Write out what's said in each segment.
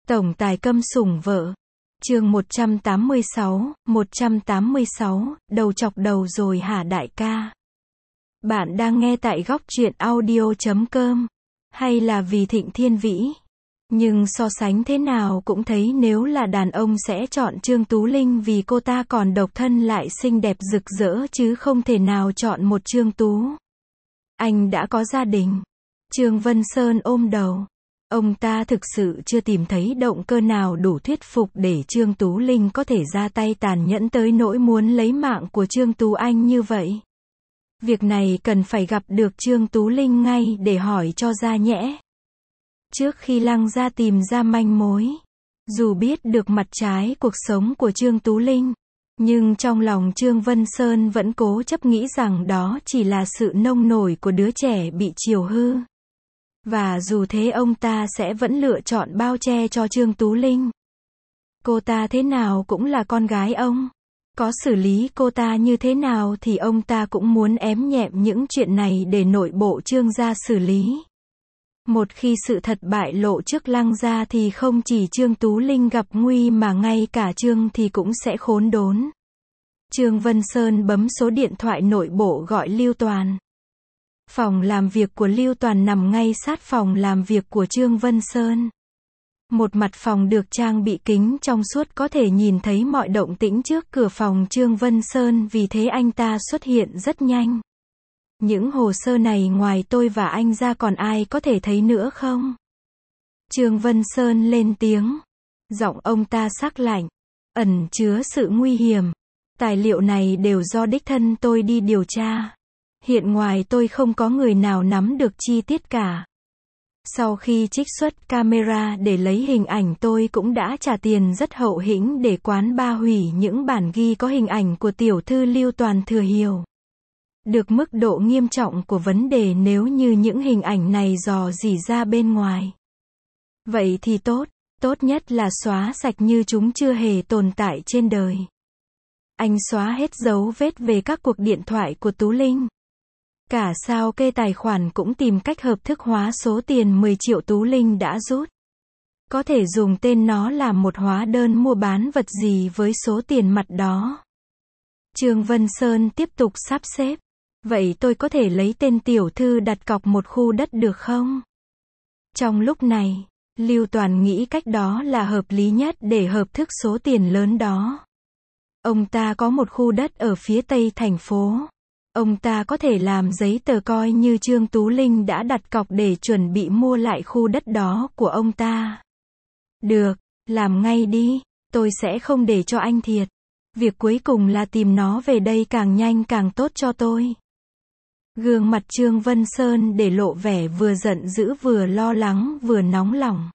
Tổng tài câm sủng vợ. Chương 186, đầu chọc đầu rồi hả đại ca? Bạn đang nghe tại góc truyện audio.com, hay là vì Thịnh Thiên Vĩ? Nhưng so sánh thế nào cũng thấy nếu là đàn ông sẽ chọn Trương Tú Linh vì cô ta còn độc thân lại xinh đẹp rực rỡ chứ không thể nào chọn một Trương Tú. Anh đã có gia đình. Trương Vân Sơn ôm đầu. Ông ta thực sự chưa tìm thấy động cơ nào đủ thuyết phục để Trương Tú Linh có thể ra tay tàn nhẫn tới nỗi muốn lấy mạng của Trương Tú Anh như vậy. Việc này cần phải gặp được Trương Tú Linh ngay để hỏi cho ra nhẽ. Trước khi Lăng gia tìm ra manh mối, dù biết được mặt trái cuộc sống của Trương Tú Linh, nhưng trong lòng Trương Vân Sơn vẫn cố chấp nghĩ rằng đó chỉ là sự nông nổi của đứa trẻ bị chiều hư. Và dù thế ông ta sẽ vẫn lựa chọn bao che cho Trương Tú Linh. Cô ta thế nào cũng là con gái ông. Có xử lý cô ta như thế nào thì ông ta cũng muốn ém nhẹm những chuyện này để nội bộ Trương gia xử lý. Một khi sự thật bại lộ trước Lăng gia thì không chỉ Trương Tú Linh gặp nguy mà ngay cả Trương thì cũng sẽ khốn đốn. Trương Vân Sơn bấm số điện thoại nội bộ gọi Lưu Toàn. Phòng làm việc của Lưu Toàn nằm ngay sát phòng làm việc của Trương Vân Sơn. Một mặt phòng được trang bị kính trong suốt có thể nhìn thấy mọi động tĩnh trước cửa phòng Trương Vân Sơn, vì thế anh ta xuất hiện rất nhanh. Những hồ sơ này ngoài tôi và anh ra còn ai có thể thấy nữa không? Trương Vân Sơn lên tiếng. Giọng ông ta sắc lạnh, ẩn chứa sự nguy hiểm. Tài liệu này đều do đích thân tôi đi điều tra. Hiện ngoài tôi không có người nào nắm được chi tiết cả. Sau khi trích xuất camera để lấy hình ảnh, tôi cũng đã trả tiền rất hậu hĩnh để quán ba hủy những bản ghi có hình ảnh của tiểu thư Lưu Toàn thừa hiểu được mức độ nghiêm trọng của vấn đề nếu như những hình ảnh này dò dỉ ra bên ngoài. Vậy thì tốt nhất là xóa sạch như chúng chưa hề tồn tại trên đời. Anh xóa hết dấu vết về các cuộc điện thoại của Tú Linh. Cả sao kê tài khoản cũng tìm cách hợp thức hóa số tiền 10 triệu Tú Linh đã rút. Có thể dùng tên nó làm một hóa đơn mua bán vật gì với số tiền mặt đó. Trương Vân Sơn tiếp tục sắp xếp. Vậy tôi có thể lấy tên tiểu thư đặt cọc một khu đất được không? Trong lúc này, Lưu Toàn nghĩ cách đó là hợp lý nhất để hợp thức số tiền lớn đó. Ông ta có một khu đất ở phía tây thành phố. Ông ta có thể làm giấy tờ coi như Trương Tú Linh đã đặt cọc để chuẩn bị mua lại khu đất đó của ông ta. Được, làm ngay đi, tôi sẽ không để cho anh thiệt. Việc cuối cùng là tìm nó về đây càng nhanh càng tốt cho tôi. Gương mặt Trương Vân Sơn để lộ vẻ vừa giận dữ vừa lo lắng vừa nóng lòng.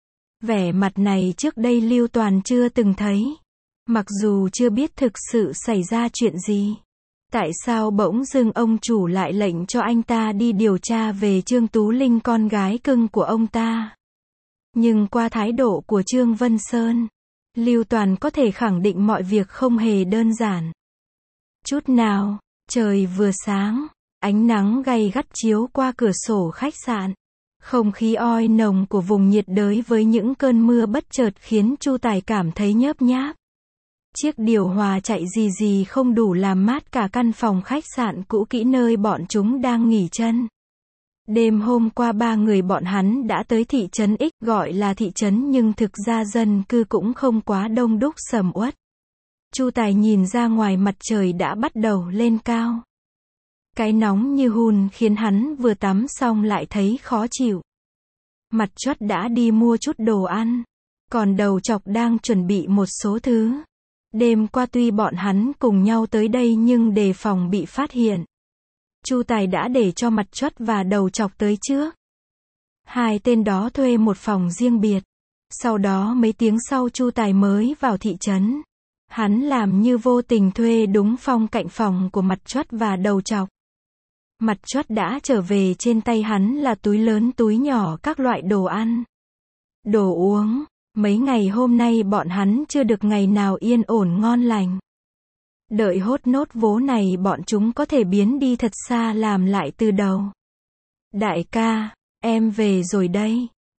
Vẻ mặt này trước đây Lưu Toàn chưa từng thấy. Mặc dù chưa biết thực sự xảy ra chuyện gì. Tại sao bỗng dưng ông chủ lại lệnh cho anh ta đi điều tra về Trương Tú Linh, con gái cưng của ông ta? Nhưng qua thái độ của Trương Vân Sơn, Lưu Toàn có thể khẳng định mọi việc không hề đơn giản chút nào. Trời vừa sáng, ánh nắng gay gắt chiếu qua cửa sổ khách sạn. Không khí oi nồng của vùng nhiệt đới với những cơn mưa bất chợt khiến Chu Tài cảm thấy nhớp nháp. Chiếc điều hòa chạy rì rì không đủ làm mát cả căn phòng khách sạn cũ kỹ nơi bọn chúng đang nghỉ chân. Đêm hôm qua ba người bọn hắn đã tới thị trấn X, gọi là thị trấn nhưng thực ra dân cư cũng không quá đông đúc sầm uất. Chu Tài nhìn ra ngoài mặt trời đã bắt đầu lên cao. Cái nóng như hun khiến hắn vừa tắm xong lại thấy khó chịu. Mặt chót đã đi mua chút đồ ăn, còn đầu chọc đang chuẩn bị một số thứ. Đêm qua tuy bọn hắn cùng nhau tới đây nhưng đề phòng bị phát hiện, Chu Tài đã để cho mặt chót và đầu chọc tới trước. Hai tên đó thuê một phòng riêng biệt. Sau đó mấy tiếng sau Chu Tài mới vào thị trấn. Hắn làm như vô tình thuê đúng phòng cạnh phòng của mặt chót và đầu chọc. Mặt chót đã trở về, trên tay hắn là túi lớn túi nhỏ các loại đồ ăn, đồ uống. Mấy ngày hôm nay bọn hắn chưa được ngày nào yên ổn ngon lành. Đợi hốt nốt vố này bọn chúng có thể biến đi thật xa làm lại từ đầu. Đại ca, em về rồi đây.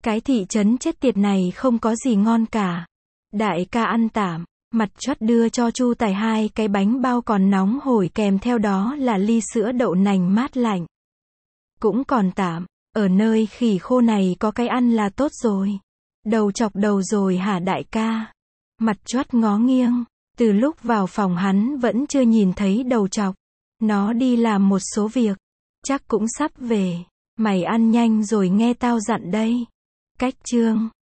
Cái thị trấn chết tiệt này không có gì ngon cả. Đại ca ăn tạm. Mặt chót đưa cho Chu Tài 2 cái bánh bao còn nóng hổi kèm theo đó là ly sữa đậu nành mát lạnh. Cũng còn tạm. Ở nơi khỉ khô này có cái ăn là tốt rồi. Đầu chọc đầu rồi hả đại ca? Mặt chót ngó nghiêng. Từ lúc vào phòng hắn vẫn chưa nhìn thấy đầu chọc. Nó đi làm một số việc. Chắc cũng sắp về. Mày ăn nhanh rồi nghe tao dặn đây. Cách chương